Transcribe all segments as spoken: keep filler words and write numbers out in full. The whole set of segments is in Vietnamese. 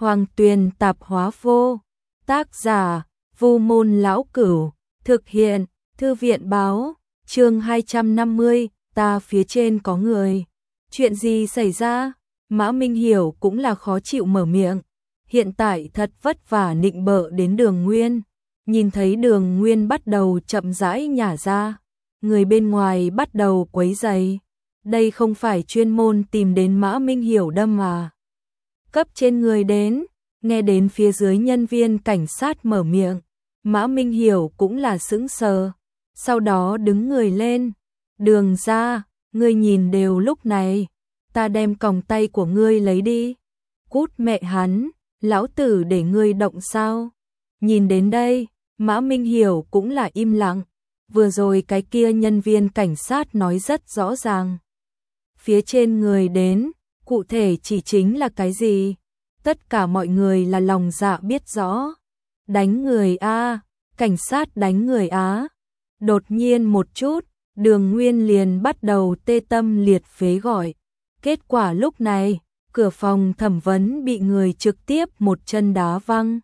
Hoàng Tuyền tạp hóa vô. Tác giả, Vu Môn Lão Cửu. Thực hiện, Thư viện báo. Chương hai trăm năm mươi, ta phía trên có người. Chuyện gì xảy ra? Mã Minh Hiểu cũng là khó chịu mở miệng. Hiện tại thật vất vả nịnh bợ đến Đường Nguyên. Nhìn thấy Đường Nguyên bắt đầu chậm rãi nhả ra. Người bên ngoài bắt đầu quấy rầy. Đây không phải chuyên môn tìm đến Mã Minh Hiểu đâm mà. Cấp trên người đến, nghe đến phía dưới nhân viên cảnh sát mở miệng. Mã Minh Hiểu cũng là sững sờ. Sau đó đứng người lên. Đường ra, ngươi nhìn đều lúc này. Ta đem còng tay của ngươi lấy đi. Cút mẹ hắn, lão tử để ngươi động sao? Nhìn đến đây, Mã Minh Hiểu cũng là im lặng. Vừa rồi cái kia nhân viên cảnh sát nói rất rõ ràng. Phía trên người đến, cụ thể chỉ chính là cái gì? Tất cả mọi người là lòng dạ biết rõ. Đánh người a, cảnh sát đánh người á. Đột nhiên một chút, Đường Nguyên liền bắt đầu tê tâm liệt phế gọi. Kết quả lúc này, cửa phòng thẩm vấn bị người trực tiếp một chân đá văng.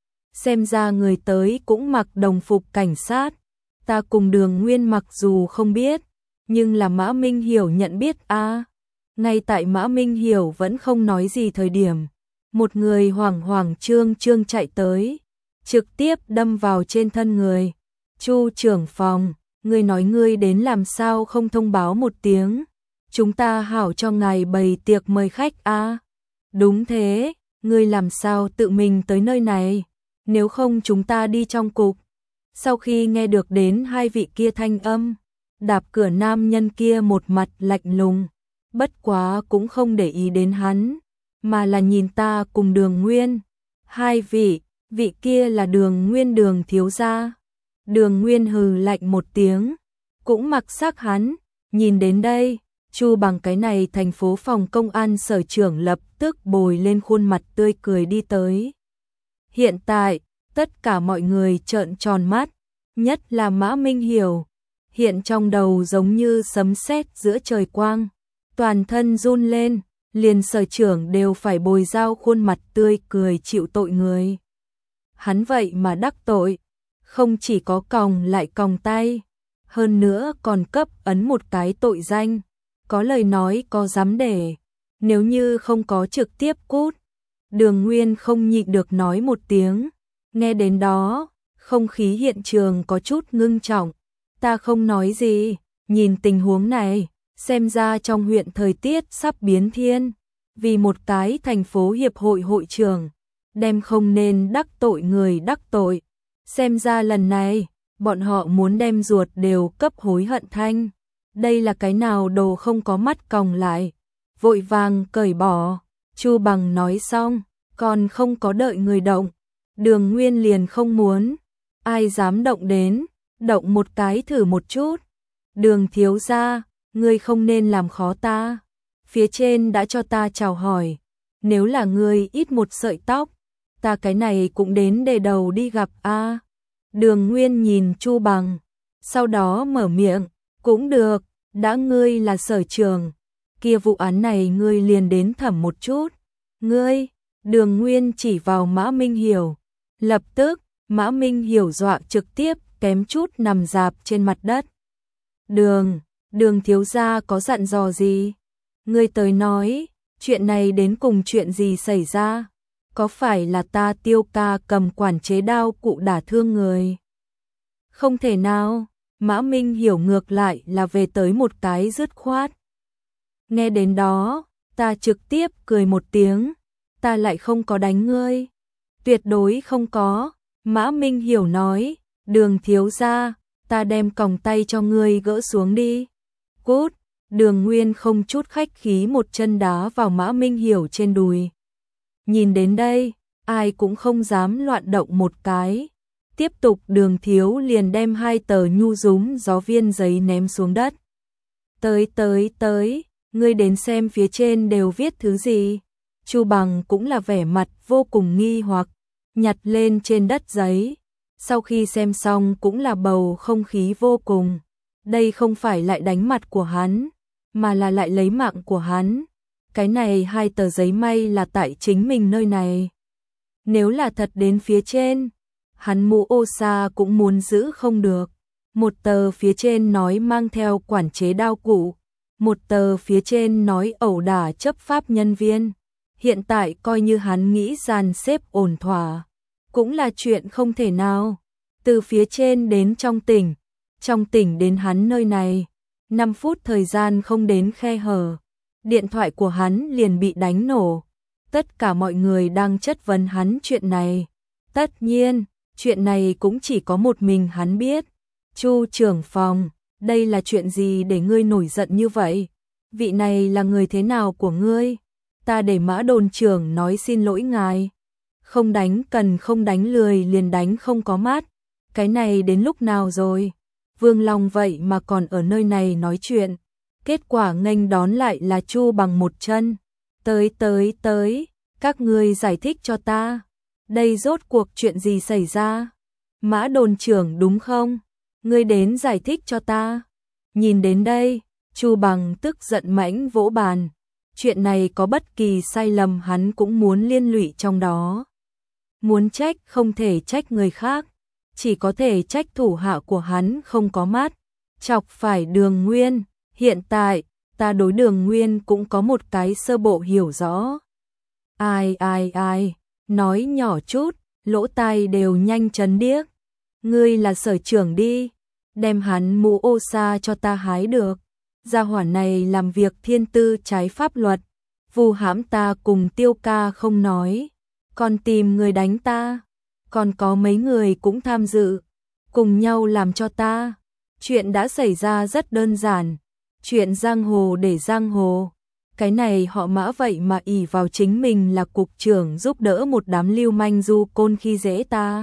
Xem ra người tới cũng mặc đồng phục cảnh sát. Ta cùng Đường Nguyên mặc dù không biết, nhưng là Mã Minh Hiểu nhận biết a. Ngay tại Mã Minh Hiểu vẫn không nói gì thời điểm, một người hoảng hoảng trương trương chạy tới, trực tiếp đâm vào trên thân người. Chu trưởng phòng, ngươi nói ngươi đến làm sao không thông báo một tiếng? Chúng ta hảo cho ngài bày tiệc mời khách a. Đúng thế, ngươi làm sao tự mình tới nơi này? Nếu không chúng ta đi trong cục. Sau khi nghe được đến hai vị kia thanh âm, đạp cửa nam nhân kia một mặt lạnh lùng, bất quá cũng không để ý đến hắn, mà là nhìn ta cùng Đường Nguyên. Hai vị, vị kia là Đường Nguyên Đường thiếu gia. Đường Nguyên hừ lạnh một tiếng, cũng mặc sắc hắn. Nhìn đến đây, Chu Bằng cái này thành phố phòng công an sở trưởng lập tức bồi lên khuôn mặt tươi cười đi tới. Hiện tại, tất cả mọi người trợn tròn mắt, nhất là Mã Minh Hiểu. Hiện trong đầu giống như sấm sét giữa trời quang, toàn thân run lên, liền sở trưởng đều phải bồi dao khuôn mặt tươi cười chịu tội người. Hắn vậy mà đắc tội, không chỉ có còng lại còng tay, hơn nữa còn cấp ấn một cái tội danh, có lời nói có dám để, nếu như không có trực tiếp cút. Đường Nguyên không nhịn được nói một tiếng, nghe đến đó, không khí hiện trường có chút ngưng trọng. Ta không nói gì, nhìn tình huống này, xem ra trong huyện thời tiết sắp biến thiên, vì một cái thành phố hiệp hội hội trưởng, đem không nên đắc tội người đắc tội. Xem ra lần này, bọn họ muốn đem ruột đều cấp hối hận thanh. Đây là cái nào đồ không có mắt còng lại, vội vàng cởi bỏ. Chu Bằng nói xong, còn không có đợi người động. Đường Nguyên liền không muốn, ai dám động đến, động một cái thử một chút. Đường thiếu gia, ngươi không nên làm khó ta. Phía trên đã cho ta chào hỏi, nếu là ngươi ít một sợi tóc, ta cái này cũng đến để đầu đi gặp a. Đường Nguyên nhìn Chu Bằng, sau đó mở miệng, cũng được, đã ngươi là sở trưởng, kia vụ án này ngươi liền đến thẩm một chút. Ngươi, Đường Nguyên chỉ vào Mã Minh Hiểu, lập tức, Mã Minh Hiểu dọa trực tiếp kém chút nằm rạp trên mặt đất. Đường, đường thiếu gia có dặn dò gì? Ngươi tới nói, chuyện này đến cùng chuyện gì xảy ra? Có phải là ta Tiêu ca cầm quản chế đao cụ đả thương người? Không thể nào, Mã Minh Hiểu ngược lại là về tới một cái dứt khoát. Nghe đến đó, ta trực tiếp cười một tiếng, ta lại không có đánh ngươi. Tuyệt đối không có, Mã Minh Hiểu nói, Đường thiếu gia, ta đem còng tay cho ngươi gỡ xuống đi. Cút, Đường Nguyên không chút khách khí một chân đá vào Mã Minh Hiểu trên đùi. Nhìn đến đây, ai cũng không dám loạn động một cái. Tiếp tục Đường thiếu liền đem hai tờ nhu dúm gió viên giấy ném xuống đất. Tới tới tới, ngươi đến xem phía trên đều viết thứ gì. Chu Bằng cũng là vẻ mặt vô cùng nghi hoặc, nhặt lên trên đất giấy. Sau khi xem xong cũng là bầu không khí vô cùng. Đây không phải lại đánh mặt của hắn, mà là lại lấy mạng của hắn. Cái này hai tờ giấy may là tại chính mình nơi này. Nếu là thật đến phía trên, hắn mũ ô sa cũng muốn giữ không được. Một tờ phía trên nói mang theo quản chế đao cụ, một tờ phía trên nói ẩu đả chấp pháp nhân viên. Hiện tại coi như hắn nghĩ dàn xếp ổn thỏa, cũng là chuyện không thể nào. Từ phía trên đến trong tỉnh, trong tỉnh đến hắn nơi này, năm phút thời gian không đến khe hở, điện thoại của hắn liền bị đánh nổ. Tất cả mọi người đang chất vấn hắn chuyện này. Tất nhiên, chuyện này cũng chỉ có một mình hắn biết. Chu trưởng phòng, đây là chuyện gì để ngươi nổi giận như vậy? Vị này là người thế nào của ngươi? Ta để Mã đồn trưởng nói xin lỗi ngài. Không đánh cần không đánh, lười liền đánh không có mát. Cái này đến lúc nào rồi? Vương Long vậy mà còn ở nơi này nói chuyện. Kết quả nghênh đón lại là Chu Bằng một chân. Tới tới tới, các ngươi giải thích cho ta. Đây rốt cuộc chuyện gì xảy ra? Mã đồn trưởng đúng không? Ngươi đến giải thích cho ta. Nhìn đến đây, Chu Bằng tức giận mãnh vỗ bàn. Chuyện này có bất kỳ sai lầm hắn cũng muốn liên lụy trong đó. Muốn trách không thể trách người khác, chỉ có thể trách thủ hạ của hắn không có mắt. Chọc phải Đường Nguyên, hiện tại, ta đối Đường Nguyên cũng có một cái sơ bộ hiểu rõ. Ai ai ai, nói nhỏ chút, lỗ tai đều nhanh chấn điếc. Ngươi là sở trưởng đi, đem hắn mũ ô sa cho ta hái được. Gia hỏa này làm việc thiên tư trái pháp luật, vu hãm ta cùng Tiêu ca không nói, còn tìm người đánh ta, còn có mấy người cũng tham dự, cùng nhau làm cho ta. Chuyện đã xảy ra rất đơn giản, chuyện giang hồ để giang hồ. Cái này họ Mã vậy mà ỷ vào chính mình là cục trưởng giúp đỡ một đám lưu manh du côn khi dễ ta.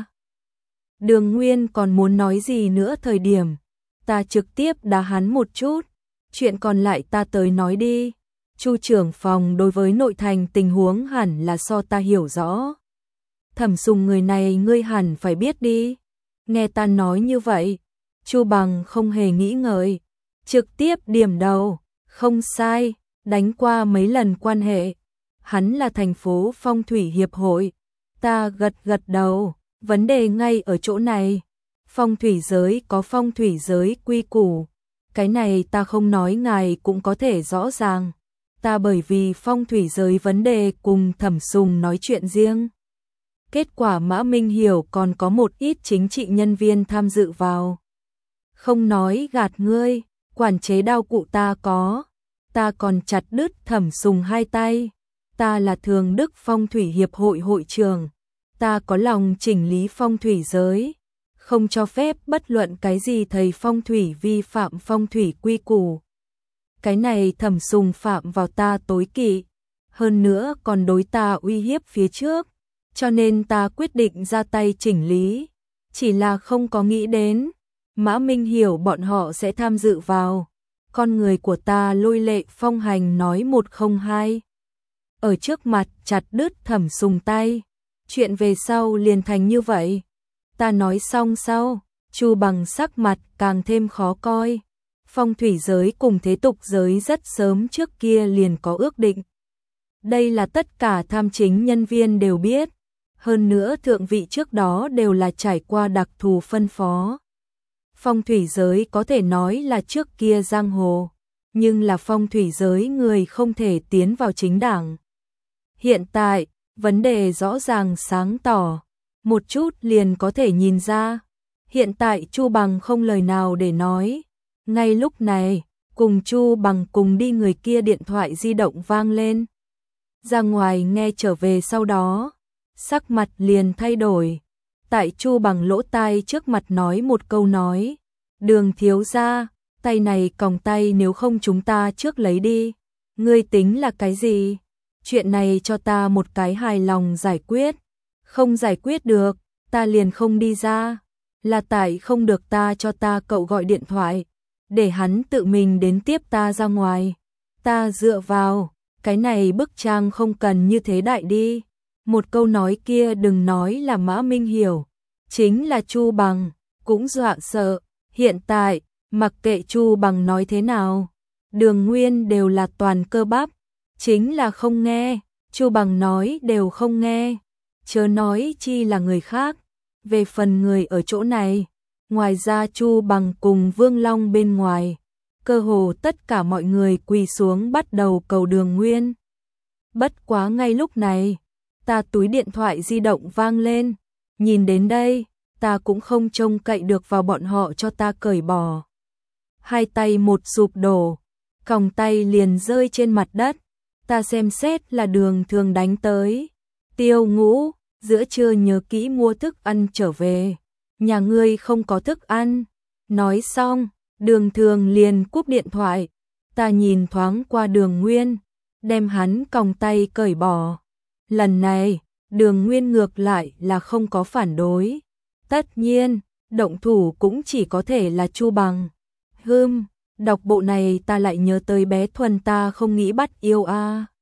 Đường Nguyên còn muốn nói gì nữa thời điểm, ta trực tiếp đá hắn một chút. Chuyện còn lại ta tới nói đi. Chu trưởng phòng đối với nội thành tình huống hẳn là so ta hiểu rõ. Thẩm Sùng người này ngươi hẳn phải biết đi. Nghe ta nói như vậy, Chu Bằng không hề nghĩ ngợi, trực tiếp điểm đầu, không sai, đánh qua mấy lần quan hệ. Hắn là thành phố phong thủy hiệp hội. Ta gật gật đầu, vấn đề ngay ở chỗ này. Phong thủy giới có phong thủy giới quy củ. Cái này ta không nói ngài cũng có thể rõ ràng. Ta bởi vì phong thủy giới vấn đề cùng Thẩm Sùng nói chuyện riêng. Kết quả Mã Minh Hiểu còn có một ít chính trị nhân viên tham dự vào. Không nói gạt ngươi, quản chế đao cụ ta có. Ta còn chặt đứt Thẩm Sùng hai tay. Ta là Thường Đức Phong thủy hiệp hội hội trưởng. Ta có lòng chỉnh lý phong thủy giới. Không cho phép bất luận cái gì thầy phong thủy vi phạm phong thủy quy củ. Cái này Thẩm Sùng phạm vào ta tối kỵ, hơn nữa còn đối ta uy hiếp phía trước, cho nên ta quyết định ra tay chỉnh lý, chỉ là không có nghĩ đến Mã Minh Hiểu bọn họ sẽ tham dự vào. Con người của ta lôi lệ phong hành nói một không hai. Ở trước mặt chặt đứt Thẩm Sùng tay, chuyện về sau liền thành như vậy. Ta nói xong sau, Chu Bằng sắc mặt càng thêm khó coi. Phong thủy giới cùng thế tục giới rất sớm trước kia liền có ước định. Đây là tất cả tham chính nhân viên đều biết. Hơn nữa thượng vị trước đó đều là trải qua đặc thù phân phó. Phong thủy giới có thể nói là trước kia giang hồ, nhưng là phong thủy giới người không thể tiến vào chính đảng. Hiện tại, vấn đề rõ ràng sáng tỏ. Một chút liền có thể nhìn ra. Hiện tại Chu Bằng không lời nào để nói. Ngay lúc này, cùng Chu Bằng cùng đi người kia điện thoại di động vang lên. Ra ngoài nghe trở về sau đó, sắc mặt liền thay đổi. Tại Chu Bằng lỗ tai trước mặt nói một câu nói. Đường thiếu gia, tay này còng tay nếu không chúng ta trước lấy đi. Ngươi tính là cái gì? Chuyện này cho ta một cái hài lòng giải quyết. Không giải quyết được, ta liền không đi ra. Là tại không được ta cho ta cậu gọi điện thoại, để hắn tự mình đến tiếp ta ra ngoài. Ta dựa vào, cái này bức trang không cần như thế đại đi. Một câu nói kia đừng nói là Mã Minh Hiểu, chính là Chu Bằng, cũng dọa sợ. Hiện tại, mặc kệ Chu Bằng nói thế nào, Đường Nguyên đều là toàn cơ bắp, chính là không nghe, Chu Bằng nói đều không nghe. chớ nói chi là người khác. Về phần người ở chỗ này, ngoài ra Chu Bằng cùng Vương Long bên ngoài, cơ hồ tất cả mọi người quỳ xuống bắt đầu cầu Đường Nguyên. Bất quá ngay lúc này, ta túi điện thoại di động vang lên, nhìn đến đây, ta cũng không trông cậy được vào bọn họ cho ta cởi bỏ. Hai tay một sụp đổ, còng tay liền rơi trên mặt đất, ta xem xét là Đường Thường đánh tới. Tiêu Ngũ, giữa trưa nhớ kỹ mua thức ăn trở về, nhà ngươi không có thức ăn. Nói xong, Đường Thường liền cúp điện thoại, ta nhìn thoáng qua Đường Nguyên, đem hắn còng tay cởi bỏ. Lần này, Đường Nguyên ngược lại là không có phản đối. Tất nhiên, động thủ cũng chỉ có thể là Chu Bằng. Hừm, đọc bộ này ta lại nhớ tới bé Thuần ta không nghĩ bắt yêu a.